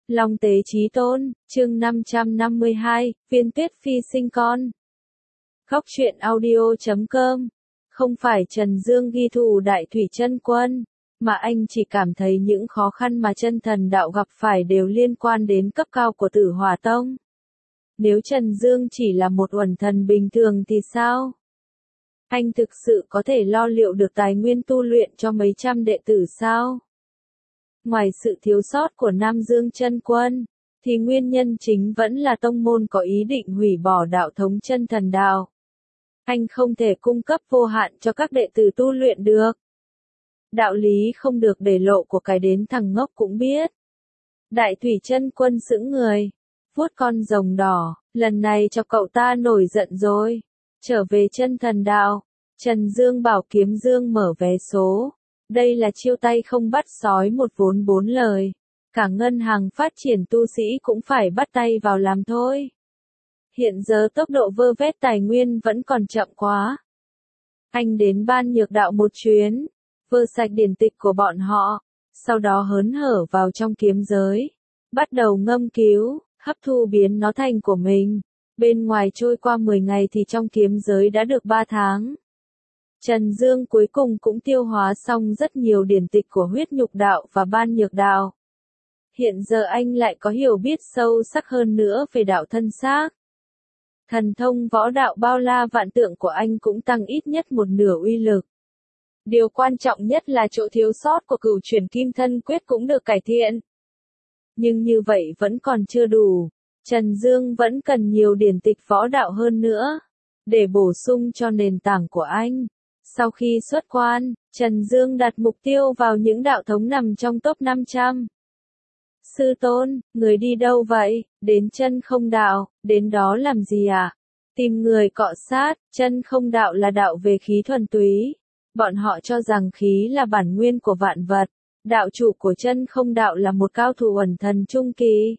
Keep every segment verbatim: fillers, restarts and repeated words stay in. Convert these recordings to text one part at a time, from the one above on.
Long tế chí tôn, chương năm trăm năm mươi hai, viên tuyết phi sinh con. Góc truyện audio chấm com. Không phải Trần Dương ghi thù Đại Thủy Chân Quân, mà anh chỉ cảm thấy những khó khăn mà chân thần đạo gặp phải đều liên quan đến cấp cao của Tử Hỏa Tông. Nếu Trần Dương chỉ là một uẩn thần bình thường thì sao? Anh thực sự có thể lo liệu được tài nguyên tu luyện cho mấy trăm đệ tử sao? Ngoài sự thiếu sót của Nam Dương Chân Quân, thì nguyên nhân chính vẫn là tông môn có ý định hủy bỏ đạo thống chân thần đạo. Anh không thể cung cấp vô hạn cho các đệ tử tu luyện được. Đạo lý không được để lộ của cái đến thằng ngốc cũng biết. Đại Thủy Chân Quân sững người, vuốt con rồng đỏ, lần này cho cậu ta nổi giận rồi. Trở về chân thần đạo, Trần Dương bảo Kiếm Dương mở vé số. Đây là chiêu tay không bắt sói một vốn bốn lời. Cả ngân hàng phát triển tu sĩ cũng phải bắt tay vào làm thôi. Hiện giờ tốc độ vơ vét tài nguyên vẫn còn chậm quá. Anh đến ban nhược đạo một chuyến, vơ sạch điển tịch của bọn họ, sau đó hớn hở vào trong kiếm giới. Bắt đầu ngâm cứu, hấp thu biến nó thành của mình. Bên ngoài trôi qua mười ngày thì trong kiếm giới đã được ba tháng. Trần Dương cuối cùng cũng tiêu hóa xong rất nhiều điển tịch của huyết nhục đạo và ban nhược đạo. Hiện giờ anh lại có hiểu biết sâu sắc hơn nữa về đạo thân xác. Thần thông võ đạo bao la vạn tượng của anh cũng tăng ít nhất một nửa uy lực. Điều quan trọng nhất là chỗ thiếu sót của cửu chuyển kim thân quyết cũng được cải thiện. Nhưng như vậy vẫn còn chưa đủ. Trần Dương vẫn cần nhiều điển tịch võ đạo hơn nữa, để bổ sung cho nền tảng của anh. Sau khi xuất quan, Trần Dương đặt mục tiêu vào những đạo thống nằm trong top năm trăm. Sư tôn, người đi đâu vậy? Đến chân không đạo, đến đó làm gì ạ? À? Tìm người cọ sát, chân không đạo là đạo về khí thuần túy. Bọn họ cho rằng khí là bản nguyên của vạn vật. Đạo chủ của chân không đạo là một cao thủ ẩn thần trung kỳ.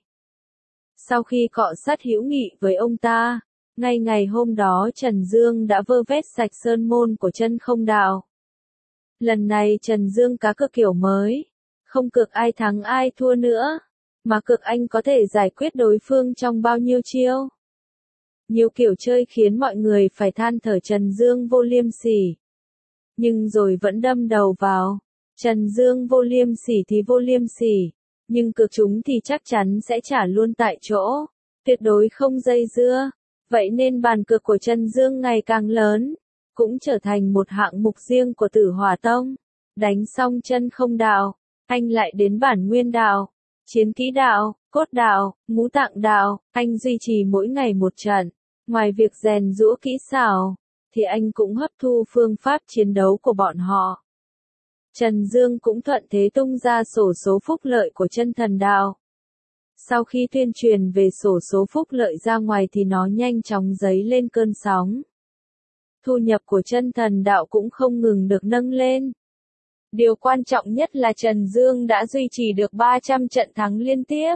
Sau khi cọ sát hữu nghị với ông ta, ngay ngày hôm đó Trần Dương đã vơ vét sạch sơn môn của chân không đạo. Lần này Trần Dương cá cược kiểu mới, không cược ai thắng ai thua nữa, mà cược anh có thể giải quyết đối phương trong bao nhiêu chiêu. Nhiều kiểu chơi khiến mọi người phải than thở Trần Dương vô liêm sỉ. Nhưng rồi vẫn đâm đầu vào. Trần Dương vô liêm sỉ thì vô liêm sỉ, nhưng cược chúng thì chắc chắn sẽ trả luôn tại chỗ, tuyệt đối không dây dưa. Vậy nên bàn cược của Trần Dương ngày càng lớn, cũng trở thành một hạng mục riêng của Tử Hỏa Tông. Đánh xong chân không đạo, anh lại đến bản nguyên đạo, chiến kỹ đạo, cốt đạo, ngũ tạng đạo. Anh duy trì mỗi ngày một trận. Ngoài việc rèn giũa kỹ xảo, thì anh cũng hấp thu phương pháp chiến đấu của bọn họ. Trần Dương cũng thuận thế tung ra sổ số phúc lợi của chân thần đạo. Sau khi tuyên truyền về sổ số phúc lợi ra ngoài thì nó nhanh chóng dấy lên cơn sóng. Thu nhập của chân thần đạo cũng không ngừng được nâng lên. Điều quan trọng nhất là Trần Dương đã duy trì được ba trăm trận thắng liên tiếp.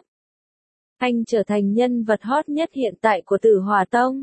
Anh trở thành nhân vật hot nhất hiện tại của Tử Hỏa Tông.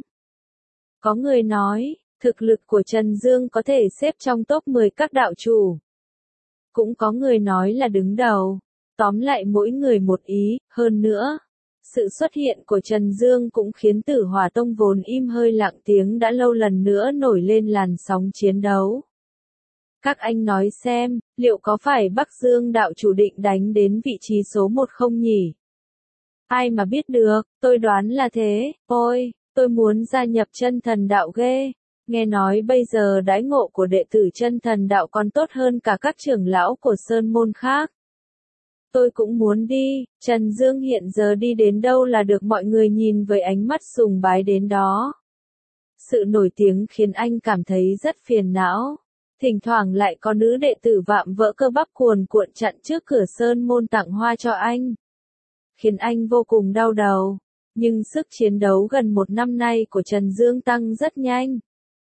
Có người nói, thực lực của Trần Dương có thể xếp trong top mười các đạo chủ. Cũng có người nói là đứng đầu. Tóm lại mỗi người một ý, hơn nữa. Sự xuất hiện của Trần Dương cũng khiến Tử Hỏa Tông vốn im hơi lặng tiếng đã lâu lần nữa nổi lên làn sóng chiến đấu. Các anh nói xem, liệu có phải Bắc Dương đạo chủ định đánh đến vị trí số một không nhỉ? Ai mà biết được, tôi đoán là thế. Ôi, tôi muốn gia nhập chân thần đạo ghê. Nghe nói bây giờ đãi ngộ của đệ tử chân thần đạo còn tốt hơn cả các trưởng lão của sơn môn khác. Tôi cũng muốn đi. Trần Dương hiện giờ đi đến đâu là được mọi người nhìn với ánh mắt sùng bái đến đó. Sự nổi tiếng khiến anh cảm thấy rất phiền não. Thỉnh thoảng lại có nữ đệ tử vạm vỡ cơ bắp cuồn cuộn chặn trước cửa sơn môn tặng hoa cho anh. Khiến anh vô cùng đau đầu. Nhưng sức chiến đấu gần một năm nay của Trần Dương tăng rất nhanh.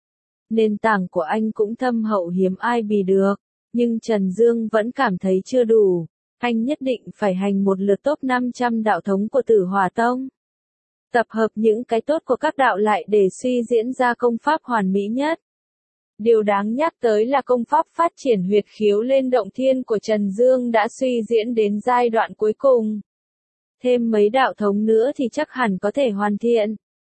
Nền tảng của anh cũng thâm hậu hiếm ai bì được. Nhưng Trần Dương vẫn cảm thấy chưa đủ. Anh nhất định phải hành một lượt top năm trăm đạo thống của Tử Hỏa Tông. Tập hợp những cái tốt của các đạo lại để suy diễn ra công pháp hoàn mỹ nhất. Điều đáng nhắc tới là công pháp phát triển huyệt khiếu lên động thiên của Trần Dương đã suy diễn đến giai đoạn cuối cùng. thêm mấy đạo thống nữa thì chắc hẳn có thể hoàn thiện.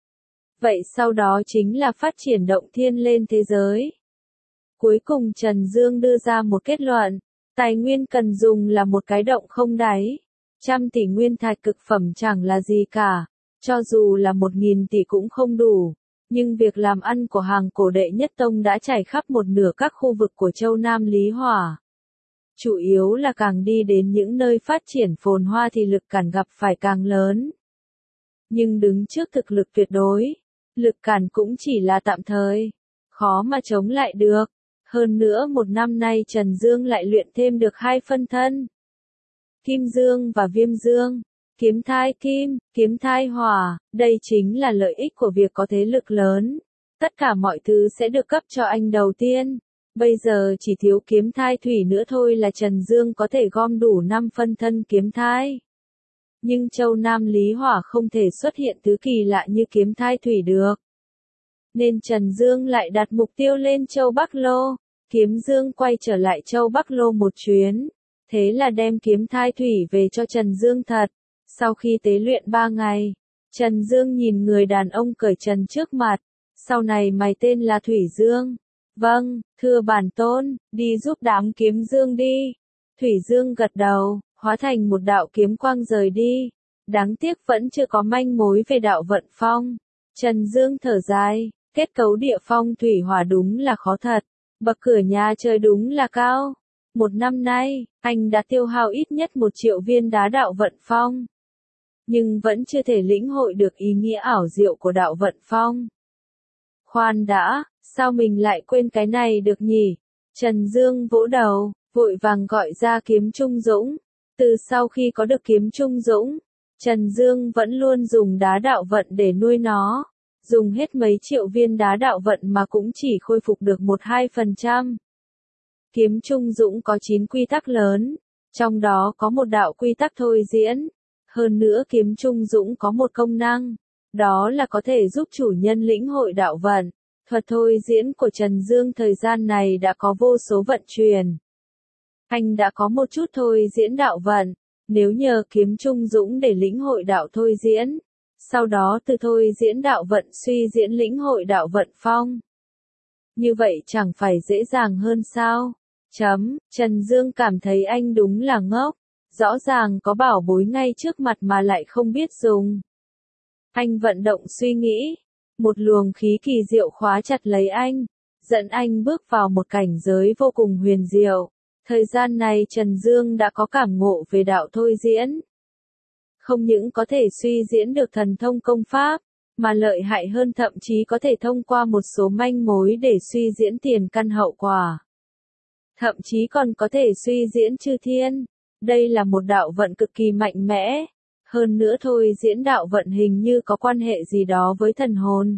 Vậy sau đó chính là phát triển động thiên lên thế giới. Cuối cùng Trần Dương đưa ra một kết luận, tài nguyên cần dùng là một cái động không đáy. Trăm tỷ nguyên thạch cực phẩm chẳng là gì cả, cho dù là một nghìn tỷ cũng không đủ. Nhưng việc làm ăn của hàng cổ đệ nhất tông đã trải khắp một nửa các khu vực của châu Nam Lý Hỏa. Chủ yếu là càng đi đến những nơi phát triển phồn hoa thì lực cản gặp phải càng lớn. Nhưng đứng trước thực lực tuyệt đối, lực cản cũng chỉ là tạm thời, khó mà chống lại được. Hơn nữa một năm nay Trần Dương lại luyện thêm được hai phân thân. Kim Dương và Viêm Dương, kiếm thai kim, kiếm thai hỏa, đây chính là lợi ích của việc có thế lực lớn. Tất cả mọi thứ sẽ được cấp cho anh đầu tiên. Bây giờ chỉ thiếu kiếm thai thủy nữa thôi là Trần Dương có thể gom đủ năm phân thân kiếm thai. Nhưng châu Nam Lý Hỏa không thể xuất hiện thứ kỳ lạ như kiếm thai thủy được. Nên Trần Dương lại đặt mục tiêu lên châu Bắc Lô. Kiếm Dương quay trở lại châu Bắc Lô một chuyến. Thế là đem kiếm thai thủy về cho Trần Dương thật. Sau khi tế luyện ba ngày, Trần Dương nhìn người đàn ông cởi trần trước mặt. Sau này mày tên là Thủy Dương. Vâng, thưa bản tôn, đi giúp đám kiếm Dương đi. Thủy Dương gật đầu, hóa thành một đạo kiếm quang rời đi. Đáng tiếc vẫn chưa có manh mối về đạo vận phong. Trần Dương thở dài, kết cấu địa phong thủy hỏa đúng là khó thật. Bậc cửa nhà trời đúng là cao. Một năm nay, anh đã tiêu hao ít nhất một triệu viên đá đạo vận phong. Nhưng vẫn chưa thể lĩnh hội được ý nghĩa ảo diệu của đạo vận phong. Khoan đã, sao mình lại quên cái này được nhỉ? Trần Dương vỗ đầu, vội vàng gọi ra kiếm Trung Dũng. Từ sau khi có được kiếm Trung Dũng, Trần Dương vẫn luôn dùng đá đạo vận để nuôi nó. Dùng hết mấy triệu viên đá đạo vận mà cũng chỉ khôi phục được một hai phần trăm. Kiếm Trung Dũng có chín quy tắc lớn, trong đó có một đạo quy tắc thôi diễn. Hơn nữa kiếm Trung Dũng có một công năng, đó là có thể giúp chủ nhân lĩnh hội đạo vận. Thuật thôi diễn của Trần Dương thời gian này đã có vô số vận truyền. Anh đã có một chút thôi diễn đạo vận, nếu nhờ kiếm Trung Dũng để lĩnh hội đạo thôi diễn. Sau đó từ thôi diễn đạo vận suy diễn lĩnh hội đạo vận phong. Như vậy chẳng phải dễ dàng hơn sao? Chấm, Trần Dương cảm thấy anh đúng là ngốc. Rõ ràng có bảo bối ngay trước mặt mà lại không biết dùng. Anh vận động suy nghĩ. Một luồng khí kỳ diệu khóa chặt lấy anh. Dẫn anh bước vào một cảnh giới vô cùng huyền diệu. Thời gian này Trần Dương đã có cảm ngộ về đạo thôi diễn. Không những có thể suy diễn được thần thông công pháp, mà lợi hại hơn thậm chí có thể thông qua một số manh mối để suy diễn tiền căn hậu quả. Thậm chí còn có thể suy diễn chư thiên. Đây là một đạo vận cực kỳ mạnh mẽ. Hơn nữa thôi diễn đạo vận hình như có quan hệ gì đó với thần hồn.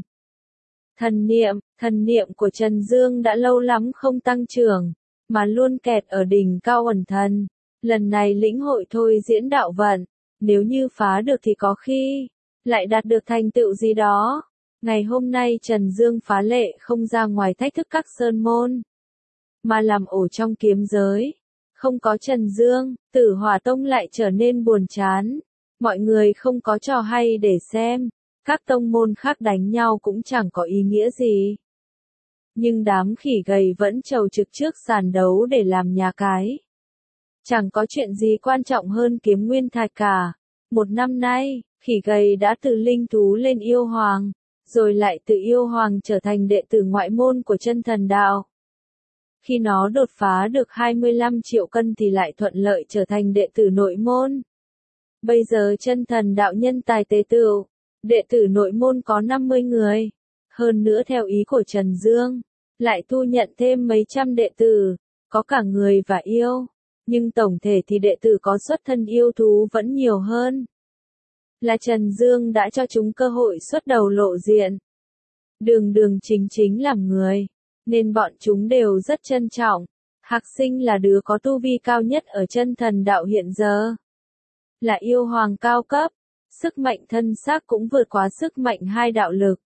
Thần niệm, thần niệm của Trần Dương đã lâu lắm không tăng trưởng, mà luôn kẹt ở đỉnh cao ẩn thần. Lần này lĩnh hội thôi diễn đạo vận. Nếu như phá được thì có khi lại đạt được thành tựu gì đó. Ngày hôm nay Trần Dương phá lệ không ra ngoài thách thức các sơn môn, mà làm ổ trong kiếm giới. Không có Trần Dương, Tử Hỏa Tông lại trở nên buồn chán. Mọi người không có trò hay để xem. Các tông môn khác đánh nhau cũng chẳng có ý nghĩa gì. Nhưng đám khỉ gầy vẫn trầu trực trước sàn đấu để làm nhà cái. Chẳng có chuyện gì quan trọng hơn kiếm nguyên thạch cả. Một năm nay, khỉ gầy đã từ linh thú lên yêu hoàng, rồi lại từ yêu hoàng trở thành đệ tử ngoại môn của chân thần đạo. Khi nó đột phá được hai mươi lăm triệu cân thì lại thuận lợi trở thành đệ tử nội môn. Bây giờ chân thần đạo nhân tài tế tựu, đệ tử nội môn có năm mươi người. Hơn nữa theo ý của Trần Dương, lại thu nhận thêm mấy trăm đệ tử, có cả người và yêu. Nhưng tổng thể thì đệ tử có xuất thân yêu thú vẫn nhiều hơn. Là Trần Dương đã cho chúng cơ hội xuất đầu lộ diện. Đường đường chính chính làm người, nên bọn chúng đều rất trân trọng. Hạc Sinh là đứa có tu vi cao nhất ở chân thần đạo hiện giờ. Là yêu hoàng cao cấp, sức mạnh thân xác cũng vượt quá sức mạnh hai đạo lực.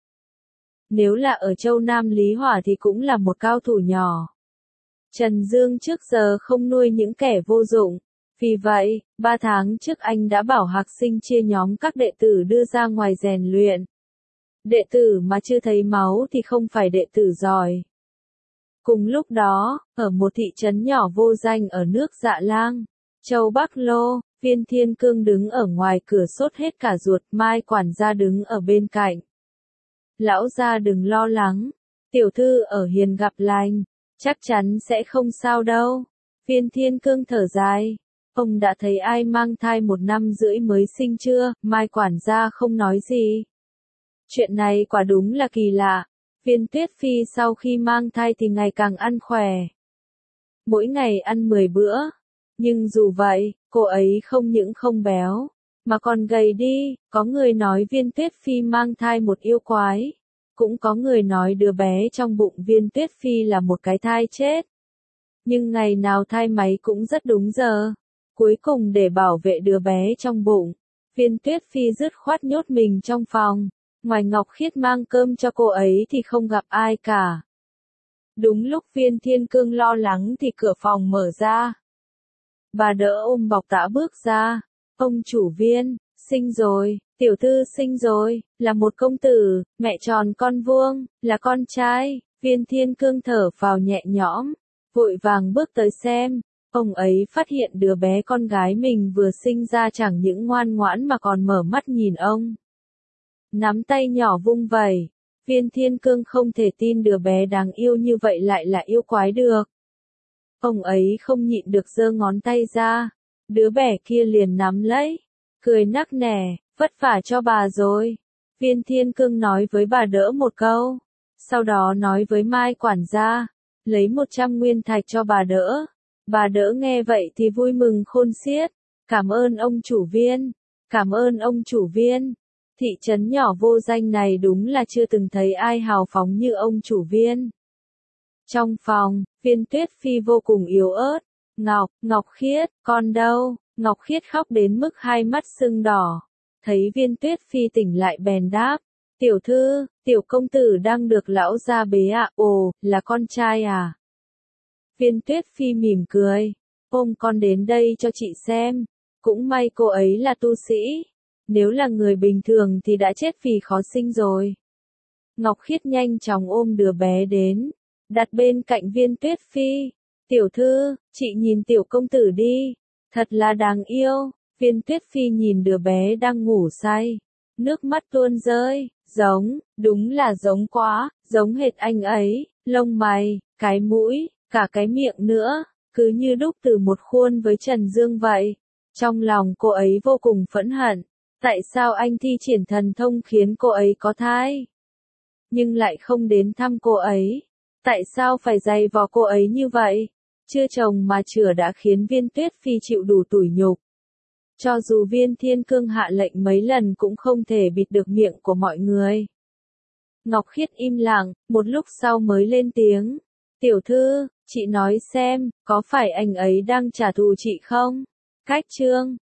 Nếu là ở châu Nam Lý Hỏa thì cũng là một cao thủ nhỏ. Trần Dương trước giờ không nuôi những kẻ vô dụng, Vì vậy, ba tháng trước anh đã bảo Hạc Sinh chia nhóm các đệ tử đưa ra ngoài rèn luyện. Đệ tử mà chưa thấy máu thì không phải đệ tử giỏi. Cùng lúc đó, ở một thị trấn nhỏ vô danh ở nước Dạ Lang, châu Bắc Lô, Viên Thiên Cương đứng ở ngoài cửa sốt hết cả ruột, Mai quản gia đứng ở bên cạnh. Lão gia đừng lo lắng, tiểu thư ở hiền gặp lành, chắc chắn sẽ không sao đâu. Viên Thiên Cương thở dài, ông đã thấy ai mang thai một năm rưỡi mới sinh chưa? Mai quản gia không nói gì. Chuyện này quả đúng là kỳ lạ. Viên Tuyết Phi sau khi mang thai thì ngày càng ăn khỏe. Mỗi ngày ăn mười bữa. Nhưng dù vậy, cô ấy không những không béo, mà còn gầy đi. Có người nói Viên Tuyết Phi mang thai một yêu quái. Cũng có người nói đứa bé trong bụng Viên Tuyết Phi là một cái thai chết. Nhưng ngày nào thai máy cũng rất đúng giờ. Cuối cùng để bảo vệ đứa bé trong bụng, Viên Tuyết Phi dứt khoát nhốt mình trong phòng. Ngoài Ngọc Khiết mang cơm cho cô ấy thì không gặp ai cả. Đúng lúc Viên Thiên Cương lo lắng thì cửa phòng mở ra. Bà đỡ ôm bọc tã bước ra. Ông chủ Viên, sinh rồi, tiểu thư sinh rồi, là một công tử, mẹ tròn con vuông, là con trai. Viên Thiên Cương thở phào nhẹ nhõm, vội vàng bước tới xem. Ông ấy phát hiện đứa bé con gái mình vừa sinh ra chẳng những ngoan ngoãn mà còn mở mắt nhìn ông. Nắm tay nhỏ vung vẩy, Viên Thiên Cương không thể tin đứa bé đáng yêu như vậy lại là yêu quái được. Ông ấy không nhịn được giơ ngón tay ra, đứa bé kia liền nắm lấy, cười nắc nẻ, vất vả cho bà rồi. Viên Thiên Cương nói với bà đỡ một câu, sau đó nói với Mai quản gia, lấy một trăm nguyên thạch cho bà đỡ. Bà đỡ nghe vậy thì vui mừng khôn xiết, cảm ơn ông chủ Viên, cảm ơn ông chủ Viên. Thị trấn nhỏ vô danh này đúng là chưa từng thấy ai hào phóng như ông chủ Viên. Trong phòng, Viên Tuyết Phi vô cùng yếu ớt. Ngọc, Ngọc Khiết, con đâu? Ngọc Khiết khóc đến mức hai mắt sưng đỏ. Thấy Viên Tuyết Phi tỉnh lại bèn đáp. Tiểu thư, tiểu công tử đang được lão gia bế ạ. À? Ồ, là con trai à? Viên Tuyết Phi mỉm cười. Ôm con đến đây cho chị xem. Cũng may cô ấy là tu sĩ. Nếu là người bình thường thì đã chết vì khó sinh rồi. Ngọc Khiết nhanh chóng ôm đứa bé đến, đặt bên cạnh Viên Tuyết Phi. Tiểu thư, chị nhìn tiểu công tử đi, thật là đáng yêu. Viên Tuyết Phi nhìn đứa bé đang ngủ say, nước mắt tuôn rơi, giống, đúng là giống quá, giống hệt anh ấy, lông mày, cái mũi, cả cái miệng nữa, cứ như đúc từ một khuôn với Trần Dương vậy. Trong lòng cô ấy vô cùng phẫn hận. Tại sao anh thi triển thần thông khiến cô ấy có thai? Nhưng lại không đến thăm cô ấy. Tại sao phải giày vò cô ấy như vậy? Chưa chồng mà chửa đã khiến Viên Tuyết Phi chịu đủ tủi nhục. Cho dù Viên Thiên Cương hạ lệnh mấy lần cũng không thể bịt được miệng của mọi người. Ngọc Khiết im lặng, một lúc sau mới lên tiếng. Tiểu thư, chị nói xem, có phải anh ấy đang trả thù chị không? Cách chương